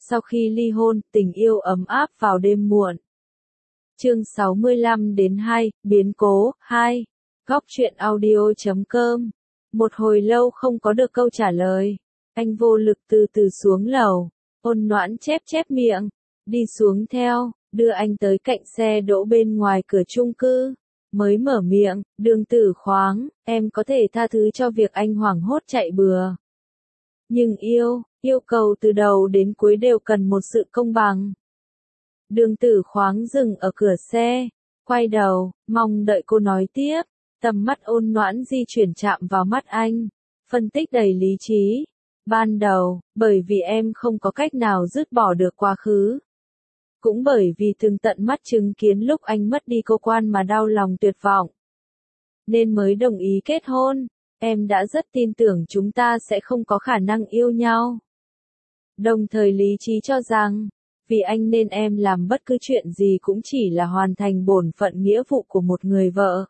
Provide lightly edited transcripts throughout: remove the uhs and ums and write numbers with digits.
Sau khi ly hôn, tình yêu ấm áp vào đêm muộn. Chương 65-2, biến cố, 2. Góc truyện audio.com. Một hồi lâu không có được câu trả lời. Anh vô lực từ từ xuống lầu. Ôn Noãn chép chép miệng. Đi xuống theo, đưa anh tới cạnh xe đỗ bên ngoài cửa chung cư. Mới mở miệng, Đường Tử Khoáng, em có thể tha thứ cho việc anh hoảng hốt chạy bừa. Nhưng yêu cầu từ đầu đến cuối đều cần một sự công bằng. Đường Tử Khoáng dừng ở cửa xe, quay đầu, mong đợi cô nói tiếp. Tầm mắt Ôn Noãn di chuyển chạm vào mắt anh, phân tích đầy lý trí. Ban đầu, bởi vì em không có cách nào dứt bỏ được quá khứ. Cũng bởi vì từng tận mắt chứng kiến lúc anh mất đi cô quan mà đau lòng tuyệt vọng. Nên mới đồng ý kết hôn, em đã rất tin tưởng chúng ta sẽ không có khả năng yêu nhau. Đồng thời lý trí cho rằng, vì anh nên em làm bất cứ chuyện gì cũng chỉ là hoàn thành bổn phận nghĩa vụ của một người vợ.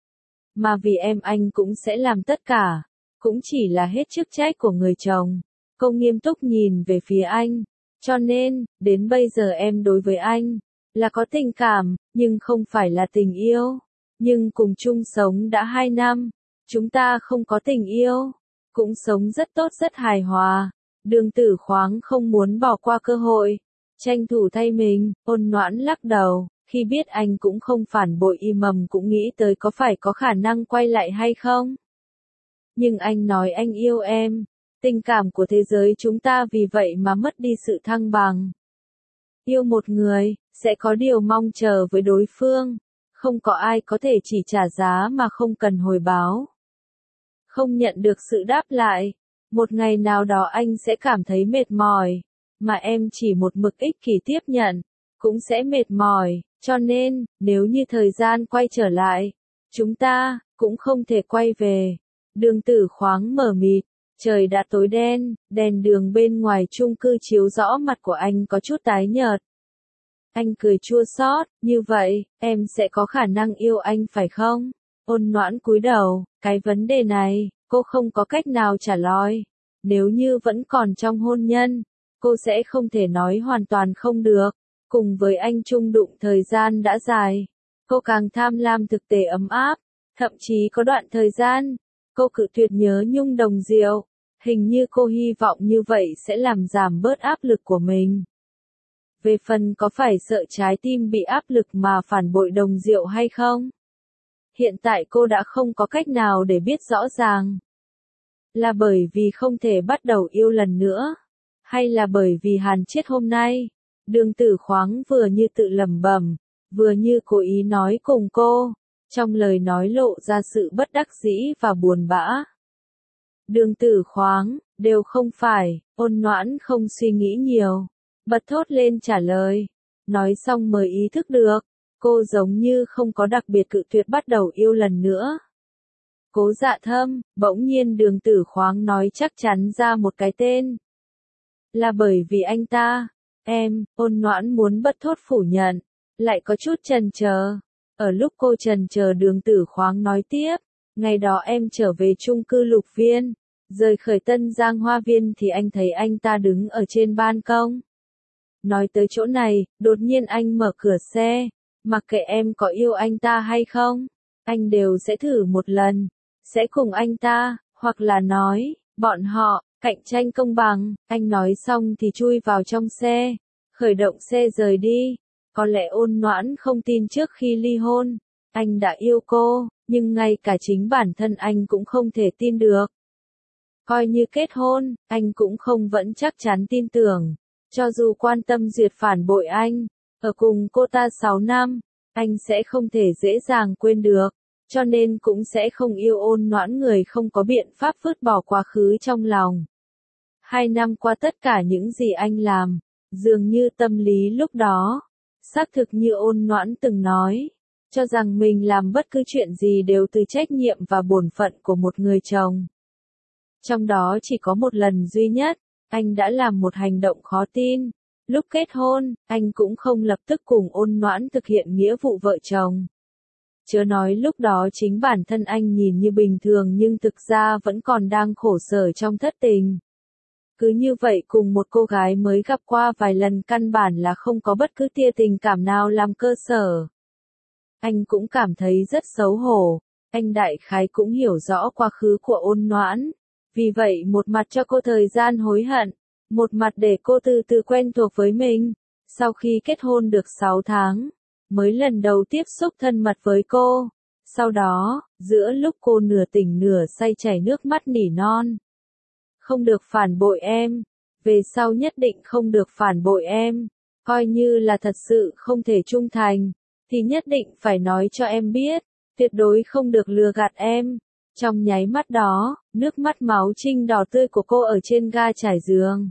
Mà vì em anh cũng sẽ làm tất cả, cũng chỉ là hết chức trách của người chồng. Cô nghiêm túc nhìn về phía anh. Cho nên, đến bây giờ em đối với anh, là có tình cảm, nhưng không phải là tình yêu. Nhưng cùng chung sống đã 2 năm, chúng ta không có tình yêu, cũng sống rất tốt rất hài hòa. Đường Tử Khoáng không muốn bỏ qua cơ hội, tranh thủ thay mình. Ôn Noãn lắc đầu, khi biết anh cũng không phản bội im mầm cũng nghĩ tới có phải có khả năng quay lại hay không. Nhưng anh nói anh yêu em. Tình cảm của thế giới chúng ta vì vậy mà mất đi sự thăng bằng. Yêu một người, sẽ có điều mong chờ với đối phương. Không có ai có thể chỉ trả giá mà không cần hồi báo. Không nhận được sự đáp lại. Một ngày nào đó anh sẽ cảm thấy mệt mỏi. Mà em chỉ một mực ích kỷ tiếp nhận, cũng sẽ mệt mỏi. Cho nên, nếu như thời gian quay trở lại, chúng ta, cũng không thể quay về. Đường Tử Khoáng mờ mịt. Trời đã tối đen, đèn đường bên ngoài chung cư chiếu rõ mặt của anh có chút tái nhợt. Anh cười chua xót, như vậy, em sẽ có khả năng yêu anh phải không? Ôn Noãn cúi đầu, cái vấn đề này, cô không có cách nào trả lời. Nếu như vẫn còn trong hôn nhân, cô sẽ không thể nói hoàn toàn không được. Cùng với anh chung đụng thời gian đã dài, cô càng tham lam thực tế ấm áp. Thậm chí có đoạn thời gian, cô cự tuyệt nhớ nhung đồng diệu. Hình như cô hy vọng như vậy sẽ làm giảm bớt áp lực của mình. Về phần có phải sợ trái tim bị áp lực mà phản bội đồng diệu hay không? Hiện tại cô đã không có cách nào để biết rõ ràng. Là bởi vì không thể bắt đầu yêu lần nữa? Hay là bởi vì hàn chết hôm nay? Đường Tử Khoáng vừa như tự lẩm bẩm, vừa như cố ý nói cùng cô. Trong lời nói lộ ra sự bất đắc dĩ và buồn bã. Đường Tử Khoáng, đều không phải. Ôn Noãn không suy nghĩ nhiều, bật thốt lên trả lời. Nói xong mới ý thức được, cô giống như không có đặc biệt cự tuyệt bắt đầu yêu lần nữa. Cố Dạ Thâm. Bỗng nhiên Đường Tử Khoáng nói chắc chắn ra một cái tên. Là bởi vì anh ta. Em. Ôn Noãn muốn bật thốt phủ nhận, lại có chút chần chờ. Ở lúc cô chần chờ Đường Tử Khoáng nói tiếp. Ngày đó em trở về chung cư Lục Viên, rời khỏi Tân Giang Hoa Viên thì anh thấy anh ta đứng ở trên ban công. Nói tới chỗ này, đột nhiên anh mở cửa xe. Mặc kệ em có yêu anh ta hay không, anh đều sẽ thử một lần. Sẽ cùng anh ta, hoặc là nói, bọn họ, cạnh tranh công bằng. Anh nói xong thì chui vào trong xe, khởi động xe rời đi. Có lẽ Ôn Noãn không tin trước khi ly hôn, anh đã yêu cô, nhưng ngay cả chính bản thân anh cũng không thể tin được. Coi như kết hôn, anh cũng không vẫn chắc chắn tin tưởng. Cho dù quan tâm duyệt phản bội anh, ở cùng cô ta 6 năm, anh sẽ không thể dễ dàng quên được. Cho nên cũng sẽ không yêu Ôn Noãn người không có biện pháp vứt bỏ quá khứ trong lòng. 2 năm qua tất cả những gì anh làm, dường như tâm lý lúc đó, xác thực như Ôn Noãn từng nói, cho rằng mình làm bất cứ chuyện gì đều từ trách nhiệm và bổn phận của một người chồng. Trong đó chỉ có một lần duy nhất, anh đã làm một hành động khó tin. Lúc kết hôn, anh cũng không lập tức cùng Ôn Noãn thực hiện nghĩa vụ vợ chồng. Chớ nói lúc đó chính bản thân anh nhìn như bình thường nhưng thực ra vẫn còn đang khổ sở trong thất tình. Cứ như vậy cùng một cô gái mới gặp qua vài lần căn bản là không có bất cứ tia tình cảm nào làm cơ sở. Anh cũng cảm thấy rất xấu hổ, anh đại khái cũng hiểu rõ quá khứ của Ôn Noãn. Vì vậy một mặt cho cô thời gian hối hận, một mặt để cô từ từ quen thuộc với mình. Sau khi kết hôn được 6 tháng, mới lần đầu tiếp xúc thân mật với cô. Sau đó, giữa lúc cô nửa tỉnh nửa say chảy nước mắt nỉ non. Không được phản bội em, về sau nhất định không được phản bội em, coi như là thật sự không thể trung thành, thì nhất định phải nói cho em biết, tuyệt đối không được lừa gạt em. Trong nháy mắt đó, nước mắt máu trinh đỏ tươi của cô ở trên ga trải giường,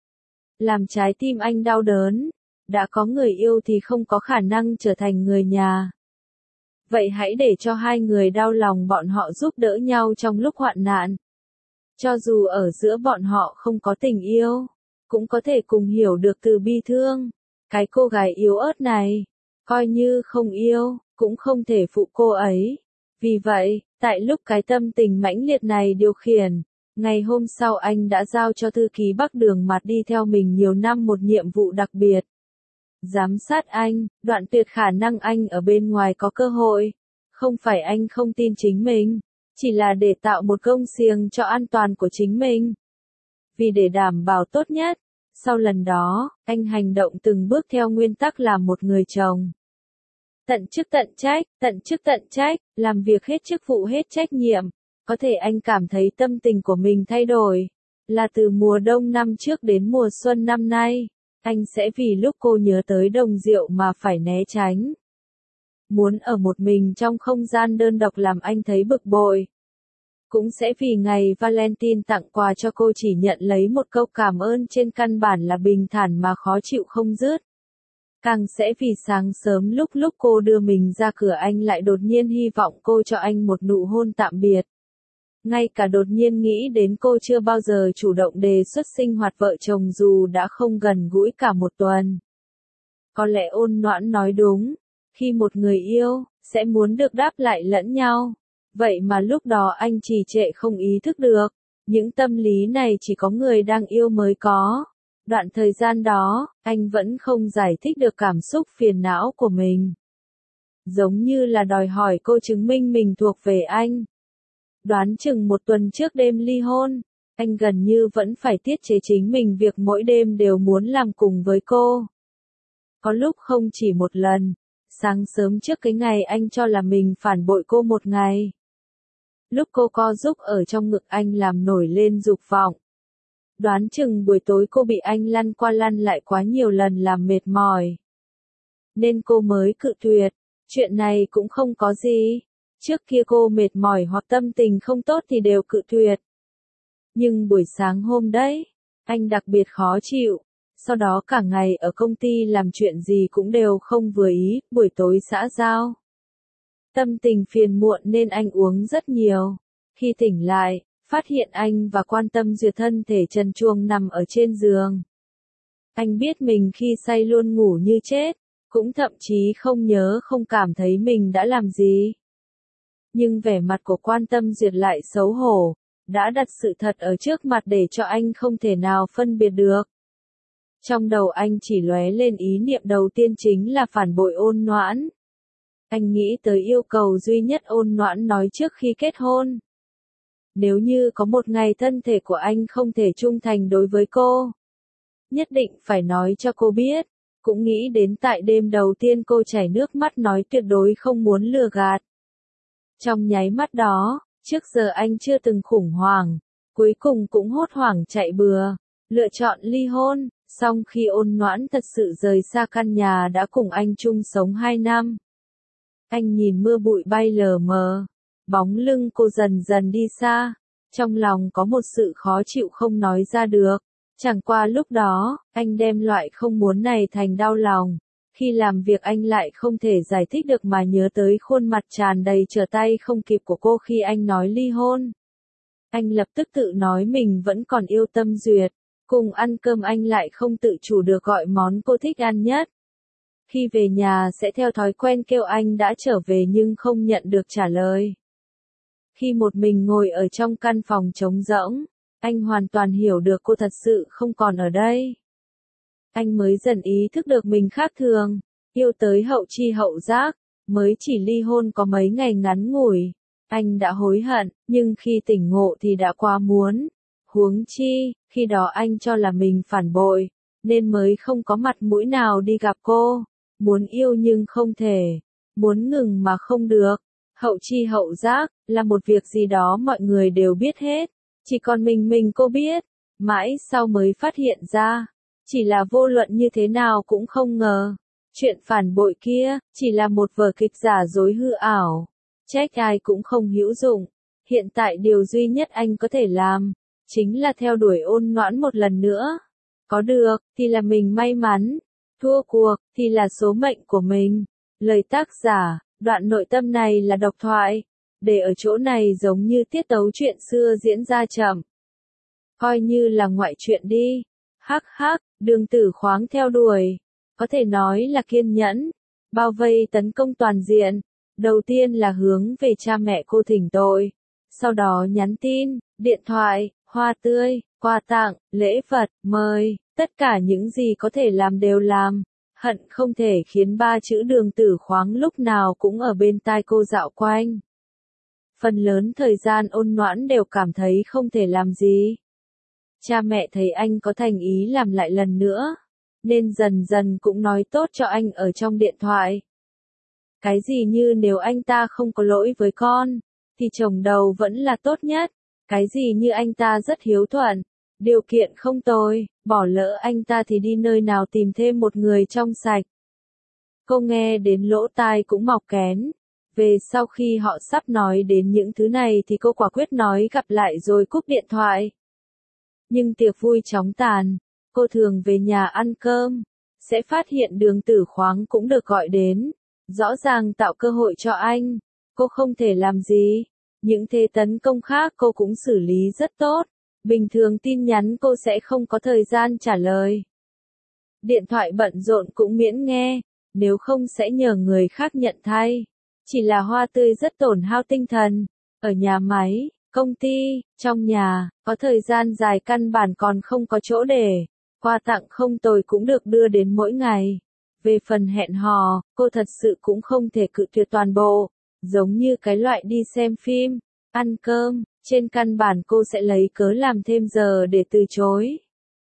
làm trái tim anh đau đớn. Đã có người yêu thì không có khả năng trở thành người nhà. Vậy hãy để cho hai người đau lòng bọn họ giúp đỡ nhau trong lúc hoạn nạn. Cho dù ở giữa bọn họ không có tình yêu, cũng có thể cùng hiểu được từ bi thương. Cái cô gái yếu ớt này, coi như không yêu, cũng không thể phụ cô ấy. Vì vậy, tại lúc cái tâm tình mãnh liệt này điều khiển, ngày hôm sau anh đã giao cho thư ký Bắc Đường Mạt đi theo mình nhiều năm một nhiệm vụ đặc biệt. Giám sát anh, đoạn tuyệt khả năng anh ở bên ngoài có cơ hội. Không phải anh không tin chính mình, chỉ là để tạo một gông xiềng cho an toàn của chính mình. Vì để đảm bảo tốt nhất, sau lần đó, anh hành động từng bước theo nguyên tắc làm một người chồng. Tận chức tận trách, làm việc hết chức vụ hết trách nhiệm. Có thể anh cảm thấy tâm tình của mình thay đổi, là từ mùa đông năm trước đến mùa xuân năm nay. Anh sẽ vì lúc cô nhớ tới Đồng Diệu mà phải né tránh. Muốn ở một mình trong không gian đơn độc làm anh thấy bực bội. Cũng sẽ vì ngày Valentine tặng quà cho cô chỉ nhận lấy một câu cảm ơn trên căn bản là bình thản mà khó chịu không dứt. Càng sẽ vì sáng sớm lúc cô đưa mình ra cửa anh lại đột nhiên hy vọng cô cho anh một nụ hôn tạm biệt. Ngay cả đột nhiên nghĩ đến cô chưa bao giờ chủ động đề xuất sinh hoạt vợ chồng dù đã không gần gũi cả một tuần. Có lẽ Ôn Noãn nói đúng, khi một người yêu, sẽ muốn được đáp lại lẫn nhau. Vậy mà lúc đó anh trì trệ không ý thức được, những tâm lý này chỉ có người đang yêu mới có. Đoạn thời gian đó, anh vẫn không giải thích được cảm xúc phiền não của mình. Giống như là đòi hỏi cô chứng minh mình thuộc về anh. Đoán chừng một tuần trước đêm ly hôn, anh gần như vẫn phải tiết chế chính mình việc mỗi đêm đều muốn làm cùng với cô. Có lúc không chỉ một lần, sáng sớm trước cái ngày anh cho là mình phản bội cô một ngày. Lúc cô co giúp ở trong ngực anh làm nổi lên dục vọng. Đoán chừng buổi tối cô bị anh lăn qua lăn lại quá nhiều lần làm mệt mỏi. Nên cô mới cự tuyệt, chuyện này cũng không có gì. Trước kia cô mệt mỏi hoặc tâm tình không tốt thì đều cự tuyệt. Nhưng buổi sáng hôm đấy, anh đặc biệt khó chịu. Sau đó cả ngày ở công ty làm chuyện gì cũng đều không vừa ý, buổi tối xã giao. Tâm tình phiền muộn nên anh uống rất nhiều. Khi tỉnh lại, phát hiện anh và Quan Tâm Duyệt thân thể trần truồng nằm ở trên giường. Anh biết mình khi say luôn ngủ như chết, cũng thậm chí không nhớ không cảm thấy mình đã làm gì. Nhưng vẻ mặt của Quan Tâm Duyệt lại xấu hổ, đã đặt sự thật ở trước mặt để cho anh không thể nào phân biệt được. Trong đầu anh chỉ lóe lên ý niệm đầu tiên chính là phản bội Ôn Noãn. Anh nghĩ tới yêu cầu duy nhất Ôn Noãn nói trước khi kết hôn. Nếu như có một ngày thân thể của anh không thể trung thành đối với cô, nhất định phải nói cho cô biết. Cũng nghĩ đến tại đêm đầu tiên cô chảy nước mắt nói tuyệt đối không muốn lừa gạt. Trong nháy mắt đó, trước giờ anh chưa từng khủng hoảng, cuối cùng cũng hốt hoảng chạy bừa, lựa chọn ly hôn. Song khi Ôn Noãn thật sự rời xa căn nhà đã cùng anh chung sống 2 năm. Anh nhìn mưa bụi bay lờ mờ, bóng lưng cô dần dần đi xa, trong lòng có một sự khó chịu không nói ra được. Chẳng qua lúc đó, anh đem loại không muốn này thành đau lòng. Khi làm việc anh lại không thể giải thích được mà nhớ tới khuôn mặt tràn đầy trở tay không kịp của cô khi anh nói ly hôn. Anh lập tức tự nói mình vẫn còn yêu Tâm Duyệt. Cùng ăn cơm anh lại không tự chủ được gọi món cô thích ăn nhất. Khi về nhà sẽ theo thói quen kêu anh đã trở về nhưng không nhận được trả lời. Khi một mình ngồi ở trong căn phòng trống rỗng, Anh hoàn toàn hiểu được cô thật sự không còn ở đây. Anh mới dần ý thức được mình khác thường, yêu tới hậu chi hậu giác, mới chỉ ly hôn có mấy ngày ngắn ngủi. Anh đã hối hận, nhưng khi tỉnh ngộ thì đã quá muốn. Huống chi, khi đó anh cho là mình phản bội, nên mới không có mặt mũi nào đi gặp cô. Muốn yêu nhưng không thể, muốn ngừng mà không được. Hậu chi hậu giác, là một việc gì đó mọi người đều biết hết, chỉ còn mình cô biết. Mãi sau mới phát hiện ra, chỉ là vô luận như thế nào cũng không ngờ. Chuyện phản bội kia, chỉ là một vở kịch giả dối hư ảo. Trách ai cũng không hữu dụng. Hiện tại điều duy nhất anh có thể làm, chính là theo đuổi Ôn Noãn một lần nữa. Có được, thì là mình may mắn. Thua cuộc, thì là số mệnh của mình. Lời tác giả, đoạn nội tâm này là độc thoại. Để ở chỗ này giống như tiết tấu chuyện xưa diễn ra chậm. Coi như là ngoại truyện đi. Hắc hắc, Đường Tử Khoáng theo đuổi. Có thể nói là kiên nhẫn. Bao vây tấn công toàn diện. Đầu tiên là hướng về cha mẹ cô thỉnh tội. Sau đó nhắn tin, điện thoại, hoa tươi, quà tặng, lễ vật, mời. Tất cả những gì có thể làm đều làm. Hận không thể khiến ba chữ Đường Tử Khoáng lúc nào cũng ở bên tai cô dạo quanh. Phần lớn thời gian Ôn Noãn đều cảm thấy không thể làm gì. Cha mẹ thấy anh có thành ý làm lại lần nữa, nên dần dần cũng nói tốt cho anh ở trong điện thoại. Cái gì như nếu anh ta không có lỗi với con, thì chồng đầu vẫn là tốt nhất. Cái gì như anh ta rất hiếu thuận, điều kiện không tồi, bỏ lỡ anh ta thì đi nơi nào tìm thêm một người trong sạch. Cô nghe đến lỗ tai cũng mọc kén. Về sau khi họ sắp nói đến những thứ này thì cô quả quyết nói gặp lại rồi cúp điện thoại. Nhưng tiệc vui chóng tàn, cô thường về nhà ăn cơm, sẽ phát hiện Đường Tử Khoáng cũng được gọi đến. Rõ ràng tạo cơ hội cho anh, cô không thể làm gì. Những thế tấn công khác cô cũng xử lý rất tốt. Bình thường tin nhắn cô sẽ không có thời gian trả lời. Điện thoại bận rộn cũng miễn nghe, nếu không sẽ nhờ người khác nhận thay. Chỉ là hoa tươi rất tổn hao tinh thần. Ở nhà máy, công ty, trong nhà, có thời gian dài căn bản còn không có chỗ để. Quà tặng không tồi cũng được đưa đến mỗi ngày. Về phần hẹn hò, cô thật sự cũng không thể cự tuyệt toàn bộ. Giống như cái loại đi xem phim, ăn cơm, trên căn bản cô sẽ lấy cớ làm thêm giờ để từ chối.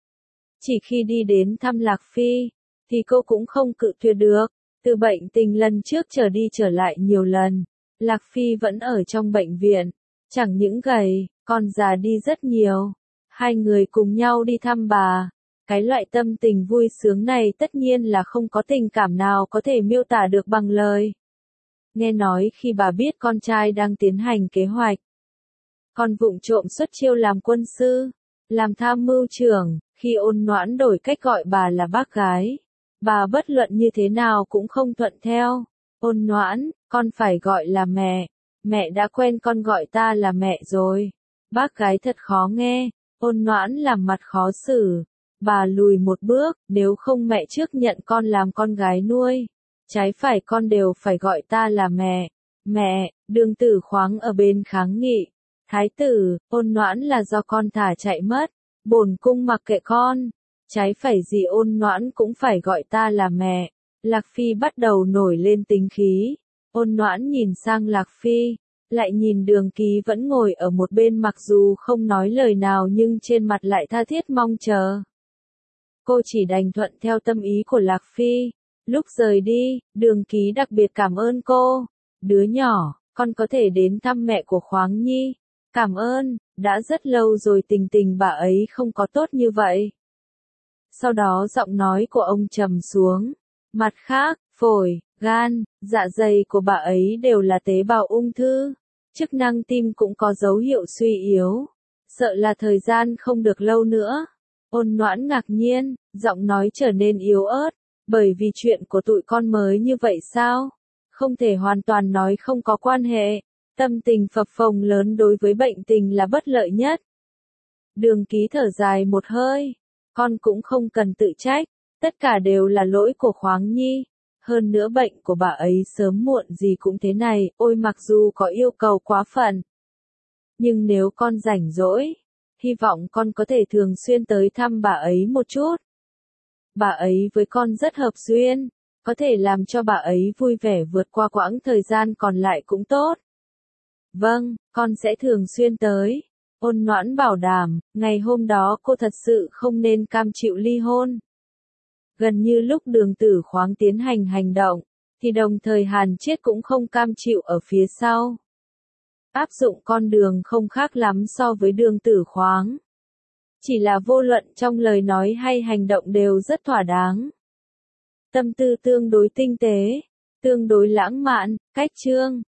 Chỉ khi đi đến thăm Lạc Phi, thì cô cũng không cự tuyệt được. Từ bệnh tình lần trước trở đi trở lại nhiều lần, Lạc Phi vẫn ở trong bệnh viện. Chẳng những gầy, còn già đi rất nhiều. Hai người cùng nhau đi thăm bà. Cái loại tâm tình vui sướng này tất nhiên là không có tình cảm nào có thể miêu tả được bằng lời. Nghe nói khi bà biết con trai đang tiến hành kế hoạch, còn vụng trộm xuất chiêu làm quân sư, làm tham mưu trưởng, khi Ôn Noãn đổi cách gọi bà là bác gái. Bà bất luận như thế nào cũng không thuận theo. Ôn Noãn, con phải gọi là mẹ. Mẹ đã quen con gọi ta là mẹ rồi. Bác gái thật khó nghe. Ôn Noãn làm mặt khó xử. Bà lùi một bước, nếu không mẹ trước nhận con làm con gái nuôi. Trái phải con đều phải gọi ta là mẹ. Mẹ, Đường Tử Khoáng ở bên kháng nghị. Thái tử, Ôn Noãn là do con thả chạy mất. Bổn cung mặc kệ con. Trái phải gì Ôn Noãn cũng phải gọi ta là mẹ. Lạc Phi bắt đầu nổi lên tính khí. Ôn Noãn nhìn sang Lạc Phi, lại nhìn Đường Ký vẫn ngồi ở một bên mặc dù không nói lời nào nhưng trên mặt lại tha thiết mong chờ. Cô chỉ đành thuận theo tâm ý của Lạc Phi. Lúc rời đi, Đường Ký đặc biệt cảm ơn cô. Đứa nhỏ, con có thể đến thăm mẹ của Khoáng Nhi. Cảm ơn, đã rất lâu rồi tình tình bà ấy không có tốt như vậy. Sau đó giọng nói của ông trầm xuống. Mặt khác, phổi, gan, dạ dày của bà ấy đều là tế bào ung thư. Chức năng tim cũng có dấu hiệu suy yếu. Sợ là thời gian không được lâu nữa. Ôn Noãn ngạc nhiên, giọng nói trở nên yếu ớt. Bởi vì chuyện của tụi con mới như vậy sao? Không thể hoàn toàn nói không có quan hệ. Tâm tình phập phồng lớn đối với bệnh tình là bất lợi nhất. Đường Ký thở dài một hơi. Con cũng không cần tự trách. Tất cả đều là lỗi của Khoáng Nhi. Hơn nữa bệnh của bà ấy sớm muộn gì cũng thế này. Ôi mặc dù có yêu cầu quá phận. Nhưng nếu con rảnh rỗi, hy vọng con có thể thường xuyên tới thăm bà ấy một chút. Bà ấy với con rất hợp duyên, có thể làm cho bà ấy vui vẻ vượt qua quãng thời gian còn lại cũng tốt. Vâng, con sẽ thường xuyên tới. Ôn Noãn bảo đảm, ngày hôm đó cô thật sự không nên cam chịu ly hôn. Gần như lúc Đường Tử Khoáng tiến hành hành động, thì đồng thời Hàn Triết cũng không cam chịu ở phía sau. Áp dụng con đường không khác lắm so với Đường Tử Khoáng. Chỉ là vô luận trong lời nói hay hành động đều rất thỏa đáng. Tâm tư tương đối tinh tế, tương đối lãng mạn, cách chương.